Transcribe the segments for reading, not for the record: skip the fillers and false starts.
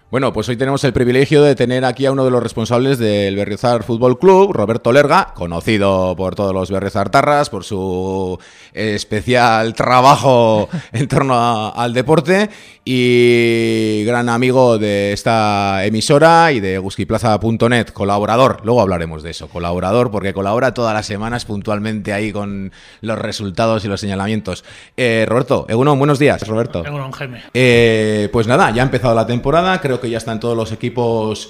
Bueno, pues hoy tenemos el privilegio de tener aquí a uno de los responsables del Berriozar Fútbol Club, Roberto Lerga, conocido por todos los berriozartarras, por su especial trabajo en torno al deporte y gran amigo de esta emisora y de Guskiplaza.net, colaborador, luego hablaremos de eso, colaborador, porque colabora todas las semanas puntualmente ahí con los resultados y los señalamientos. Roberto, Egunon, buenos días, Roberto. Egunon, Jaime. Pues nada, ya ha empezado la temporada, creo que ya están todos los equipos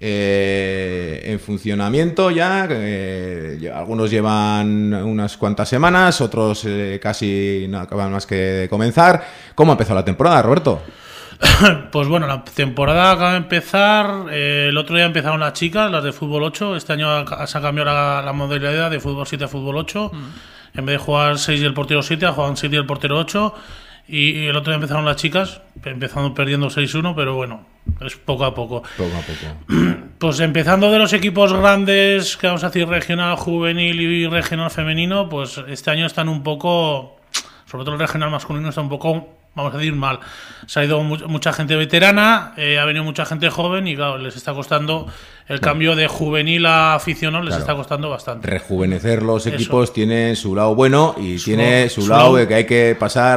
en funcionamiento ya, algunos llevan unas cuantas semanas, otros casi no acaban más que de comenzar. ¿Cómo ha empezado la temporada, Roberto? Pues bueno, la temporada acaba de empezar, el otro día empezaron las chicas, las de fútbol 8, este año se ha cambiado la modalidad de fútbol 7 a fútbol 8, en vez de jugar 6 y el portero 7, juegan 7 y el portero 8, y el otro día empezaron las chicas, empezando perdiendo 6-1, pero bueno, es poco a poco. Poco a poco. Pues empezando de los equipos grandes, que vamos a decir regional juvenil y regional femenino, pues este año están un poco, sobre todo el regional masculino está un poco, vamos a decir, mal. Se ha ido mucha gente veterana, ha venido mucha gente joven y claro, les está costando el cambio de juvenil a aficionado, les está costando bastante. Rejuvenecer los equipos tiene su lado bueno y tiene su lado de que hay que pasar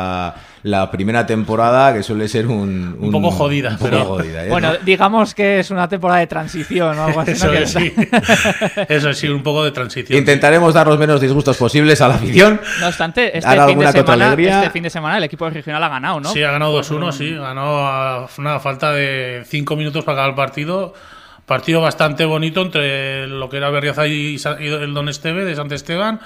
la primera temporada, que suele ser un poco jodida. Jodida, ¿eh? Bueno, digamos que es una temporada de transición o algo así. Eso es, sí. Eso sí, un poco de transición. Intentaremos dar los menos disgustos posibles a la afición. No obstante, este fin de semana el equipo regional ha ganado, ¿no? Sí, ha ganado 2-1, sí. Ganó a falta de 5 minutos para acabar el partido. Partido bastante bonito entre lo que era Berriozar y el Don Esteve de Sant Esteban.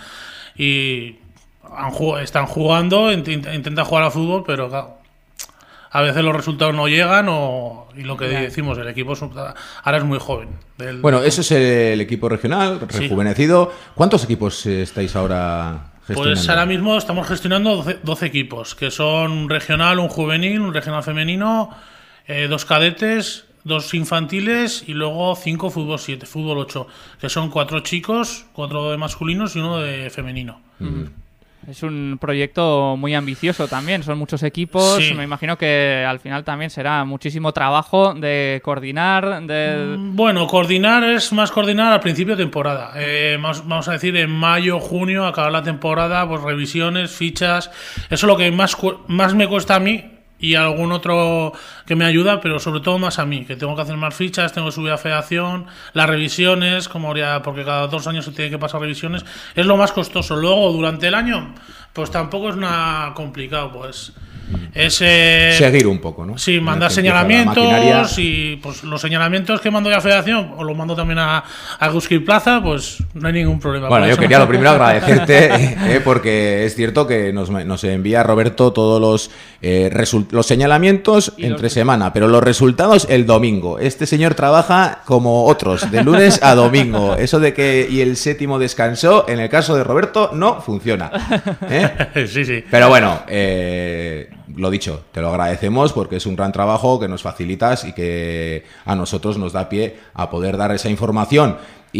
Y están jugando, intentan jugar a fútbol, pero claro, a veces los resultados no llegan y lo que decimos, el equipo ahora es muy joven. Bueno, eso es el equipo regional, rejuvenecido. Sí. ¿Cuántos equipos estáis ahora gestionando? Pues ahora mismo estamos gestionando 12 equipos, que son un regional, un juvenil, un regional femenino, 2 cadetes, 2 infantiles y luego 5 fútbol 7, fútbol 8, que son 4 chicos, 4 de masculinos y 1 de femenino. Es un proyecto muy ambicioso también, son muchos equipos, sí. Me imagino que al final también será muchísimo trabajo de coordinar. Bueno, coordinar es más coordinar al principio de temporada, vamos a decir en mayo, junio, acabar la temporada, pues revisiones, fichas, eso es lo que más me cuesta a mí y algún otro que me ayuda, pero sobre todo más a mí, que tengo que hacer más fichas, tengo que subir a federación, las revisiones, porque cada 2 años se tiene que pasar revisiones, es lo más costoso. Luego, durante el año, pues tampoco es nada complicado, pues es seguir un poco, ¿no? Sí, mandar señalamientos y pues los señalamientos que mando yo a federación o los mando también a Guskiplaza, pues no hay ningún problema. Bueno, yo quería lo primero agradecerte porque es cierto que nos envía Roberto todos los señalamientos entre semana, pero los resultados el domingo. Este señor trabaja como otros, de lunes a domingo. Eso de que y el séptimo descansó, en el caso de Roberto, no funciona. Sí. Pero bueno, lo dicho, te lo agradecemos porque es un gran trabajo que nos facilitas y que a nosotros nos da pie a poder dar esa información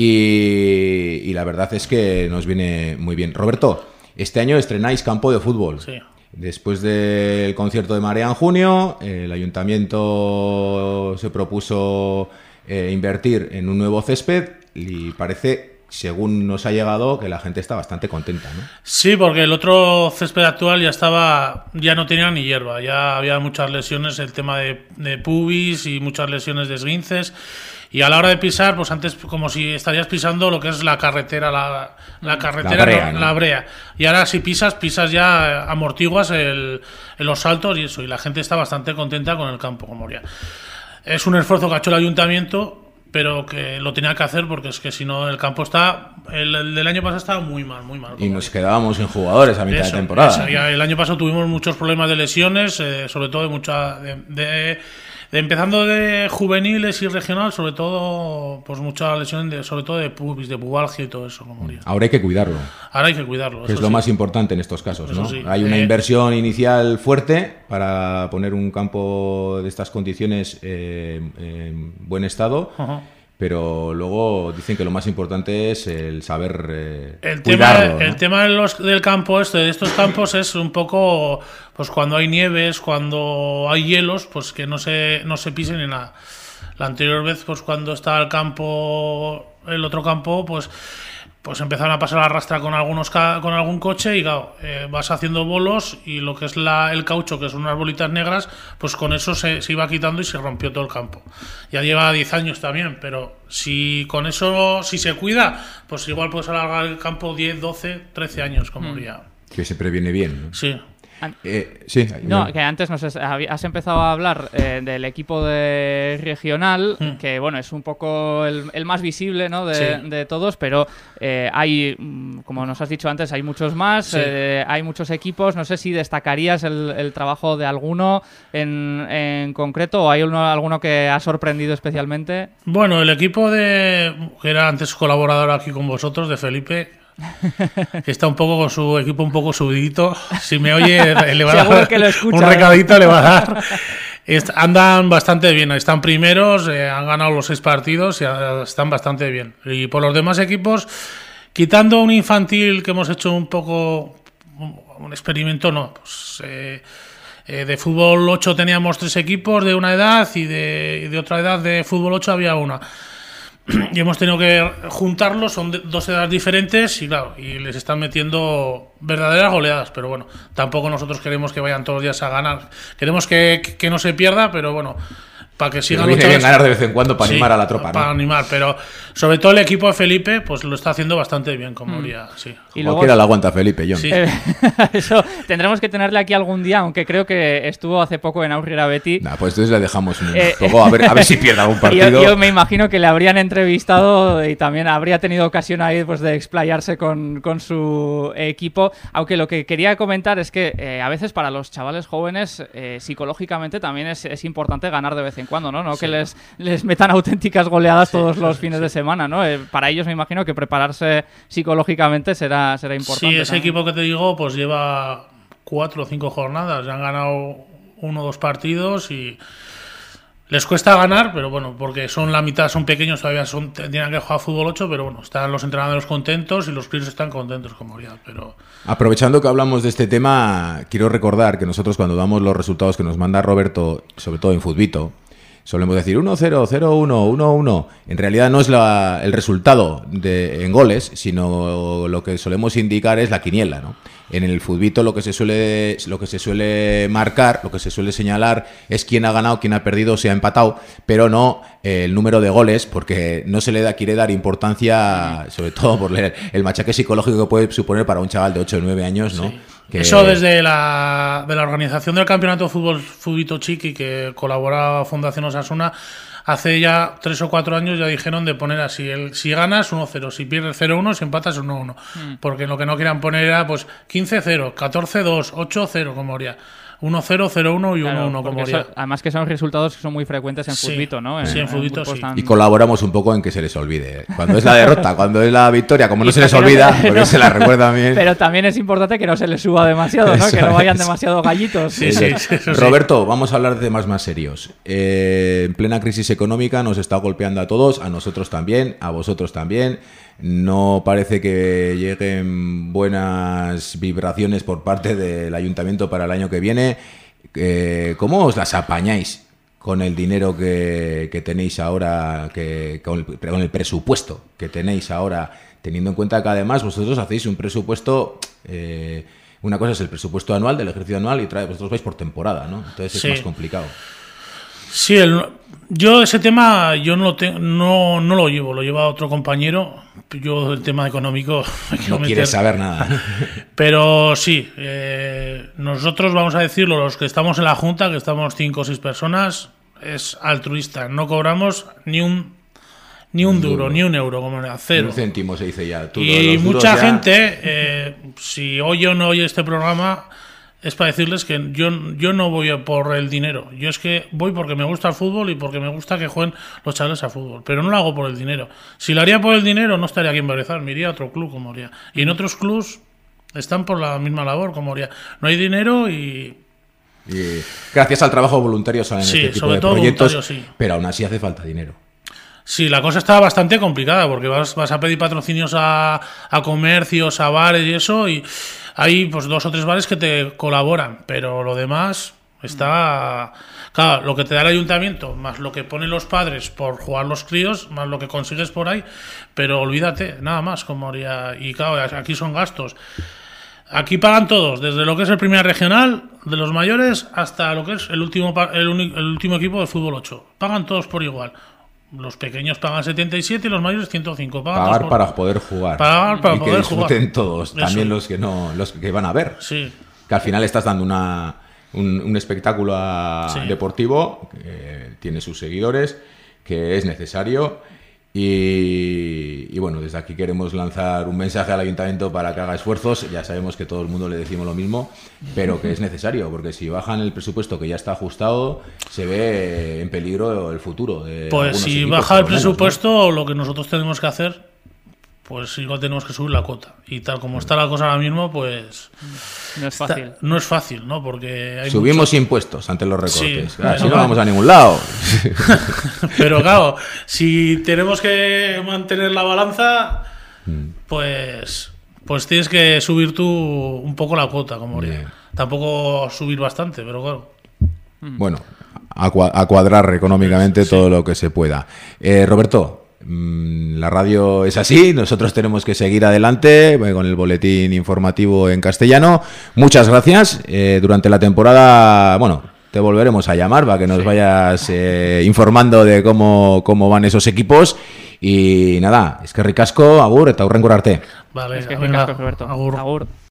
y la verdad es que nos viene muy bien. Roberto, este año estrenáis campo de fútbol. Sí. Después del concierto de Marea en junio, el ayuntamiento se propuso invertir en un nuevo césped y parece, según nos ha llegado, que la gente está bastante contenta, ¿no? Sí, porque el otro césped actual ya no tenía ni hierba, ya había muchas lesiones, el tema de pubis y muchas lesiones de esguinces. Y a la hora de pisar, pues antes como si estarías pisando lo que es la carretera, la brea. Y ahora si pisas ya amortiguas los saltos y eso. Y la gente está bastante contenta con el campo, como ya. Es un esfuerzo que ha hecho el ayuntamiento, pero que lo tenía que hacer porque es que si no el campo el del año pasado estaba muy mal. Y nos quedábamos sin jugadores a mitad de temporada. El año pasado tuvimos muchos problemas de lesiones, sobre todo empezando de juveniles y regional, sobre todo pues muchas lesiones sobre todo de pubis, de pubalgia y todo eso. Ahora hay que cuidarlo. Es lo más importante en estos casos, ¿no? Sí. Hay una inversión inicial fuerte para poner un campo de estas condiciones en buen estado. Uh-huh. pero luego dicen que lo más importante es el saber el cuidarlo, ¿no? El tema del campo de estos campos es un poco, pues cuando hay nieves, cuando hay hielos, pues que no se pisen ni nada. La anterior vez, pues cuando estaba el otro campo, pues empezaron a pasar la rastra con algún coche y claro, vas haciendo bolos y lo que es el caucho, que son unas bolitas negras, pues con eso se iba quitando y se rompió todo el campo. Ya lleva 10 años también, pero si con eso, si se cuida, pues igual puedes alargar el campo 10, 12, 13 años, como ya. Que se previene bien, ¿no? Sí. Sí. No, que antes has empezado a hablar del equipo de regional, que bueno, es un poco el más visible, ¿no? de todos, pero hay, como nos has dicho antes, hay muchos más, sí. Hay muchos equipos. No sé si destacarías el trabajo de alguno en concreto, o hay alguno que ha sorprendido especialmente. Bueno, el equipo que era antes colaborador aquí con vosotros, de Felipe, que está un poco con su equipo un poco subidito. Si me oye, le va a dar un recadito, le va a dar. Andan bastante bien, están primeros, han ganado los 6 partidos y están bastante bien. Y por los demás equipos, quitando un infantil que hemos hecho un poco un experimento, no, pues de fútbol 8 teníamos 3 equipos de una edad y de otra edad de fútbol 8 había una. Y hemos tenido que juntarlos, son 2 edades diferentes y claro, y les están metiendo verdaderas goleadas, pero bueno, tampoco nosotros queremos que vayan todos los días a ganar, queremos que no se pierda, pero bueno, para que sigan luchando. Viene bien ganar de vez en cuando para animar a la tropa, ¿no? Para animar, pero sobre todo el equipo de Felipe pues lo está haciendo bastante bien, como diría, sí. Y luego quiera la aguanta Felipe, John. Sí. Eso tendremos que tenerle aquí algún día, aunque creo que estuvo hace poco en Aurrera Betty. Pues entonces le dejamos un poco a ver si pierde algún partido. Yo me imagino que le habrían entrevistado y también habría tenido ocasión ahí pues de explayarse con su equipo, aunque lo que quería comentar es que a veces para los chavales jóvenes psicológicamente también es importante ganar de vez en cuando, ¿no? Sí. Que les metan auténticas goleadas todos los fines de semana, ¿no? Para ellos me imagino que prepararse psicológicamente será importante. Sí, ese equipo que te digo pues lleva 4 o 5 jornadas, ya han ganado 1 o 2 partidos y les cuesta ganar, pero bueno, porque son la mitad, son pequeños, todavía tienen que jugar fútbol 8, pero bueno, están los entrenadores contentos y los críos están contentos, como ya, pero... Aprovechando que hablamos de este tema, quiero recordar que nosotros cuando damos los resultados que nos manda Roberto, sobre todo en Futbito, solemos decir 1-0, 0-1, 1-1. En realidad no es el resultado en goles, sino lo que solemos indicar es la quiniela, ¿no? En el Futbito lo que se suele marcar, lo que se suele señalar es quién ha ganado, quién ha perdido, si ha empatado, pero no el número de goles, porque no se le quiere dar importancia, sobre todo por el machaque psicológico que puede suponer para un chaval de 8 o 9 años, ¿no? Sí. Eso desde la organización del campeonato de fútbol Futbito Chiqui, que colaboraba Fundación Osasuna, hace ya 3 o 4 años ya dijeron de poner así, si ganas 1-0, si pierdes 0-1, si empatas 1-1, porque lo que no querían poner era pues 15-0, 14-2, 8-0, como haría 1-0, 0-1 y 1-1, como haría. Además que son resultados que son muy frecuentes en Futbito, ¿no? Sí, en Futbito sí. Y colaboramos un poco en que se les olvide. Cuando es la derrota, cuando es la victoria, como no se les olvida, porque se la recuerda bien. Pero también es importante que no se les suba demasiado, ¿no? Que no vayan demasiado gallitos. Sí. Roberto, vamos a hablar de temas más serios. En plena crisis económica nos está golpeando a todos, a nosotros también, a vosotros también. No parece que lleguen buenas vibraciones por parte del ayuntamiento para el año que viene. ¿Cómo os las apañáis con el dinero que tenéis ahora, con el presupuesto que tenéis ahora, teniendo en cuenta que además vosotros hacéis un presupuesto... una cosa es el presupuesto anual del ejercicio anual y vosotros vais por temporada, ¿no? Entonces es más complicado. Sí, yo ese tema yo no lo llevo, lo lleva otro compañero. Yo el tema económico no quieres saber nada. Pero sí, nosotros vamos a decirlo, los que estamos en la junta, que estamos 5 o 6 personas, es altruista. No cobramos ni un duro, ni un euro, como era, 0. Ni un céntimo se dice ya. Y mucha gente, si oye o no oye este programa, es para decirles que yo no voy por el dinero. Yo es que voy porque me gusta el fútbol y porque me gusta que jueguen los chavales a fútbol. Pero no lo hago por el dinero. Si lo haría por el dinero, no estaría aquí en Berriozar. Me iría a otro club, como haría. Y en otros clubs están por la misma labor, como haría. No hay dinero y gracias al trabajo voluntario salen este tipo de proyectos. Sí. Pero aún así hace falta dinero. Sí, la cosa está bastante complicada porque vas a pedir patrocinios a comercios, a bares y eso, y hay pues 2 o 3 bares que te colaboran, pero lo demás está... Claro, lo que te da el ayuntamiento, más lo que ponen los padres por jugar los críos, más lo que consigues por ahí, pero olvídate, nada más, como haría... Y claro, aquí son gastos. Aquí pagan todos, desde lo que es el Primera Regional, de los mayores, hasta lo que es el último equipo de fútbol 8. Pagan todos por igual. Los pequeños pagan 77 y los mayores 105. Pagar para poder jugar. Pagar para y poder que disfruten jugar. todos, Eso. también los que van a ver. Sí. Que al final estás dando un espectáculo deportivo que tiene sus seguidores, que es necesario. Y bueno, desde aquí queremos lanzar un mensaje al ayuntamiento para que haga esfuerzos. Ya sabemos que todo el mundo le decimos lo mismo, pero que es necesario, porque si bajan el presupuesto que ya está ajustado, se ve en peligro el futuro de pues si equipos, baja el por lo menos, presupuesto, ¿no? Lo que nosotros tenemos que hacer, pues igual tenemos que subir la cuota. Y tal como está la cosa ahora mismo, pues... No es fácil. No es fácil, ¿no? Porque hay subimos impuestos ante los recortes. Sí, claro, pero si no vamos a ningún lado. Pero claro, si tenemos que mantener la balanza, pues tienes que subir tú un poco la cuota, como haría. Tampoco subir bastante, pero claro. Bueno, a cuadrar económicamente todo lo que se pueda. Roberto, la radio es así, nosotros tenemos que seguir adelante con el boletín informativo en castellano. Muchas gracias. Durante la temporada, bueno, te volveremos a llamar para que nos vayas informando de cómo van esos equipos. Y nada, es que ricasco, agur, eta hurrengo arte. Vale, Es que venga, Roberto. agur. Agur.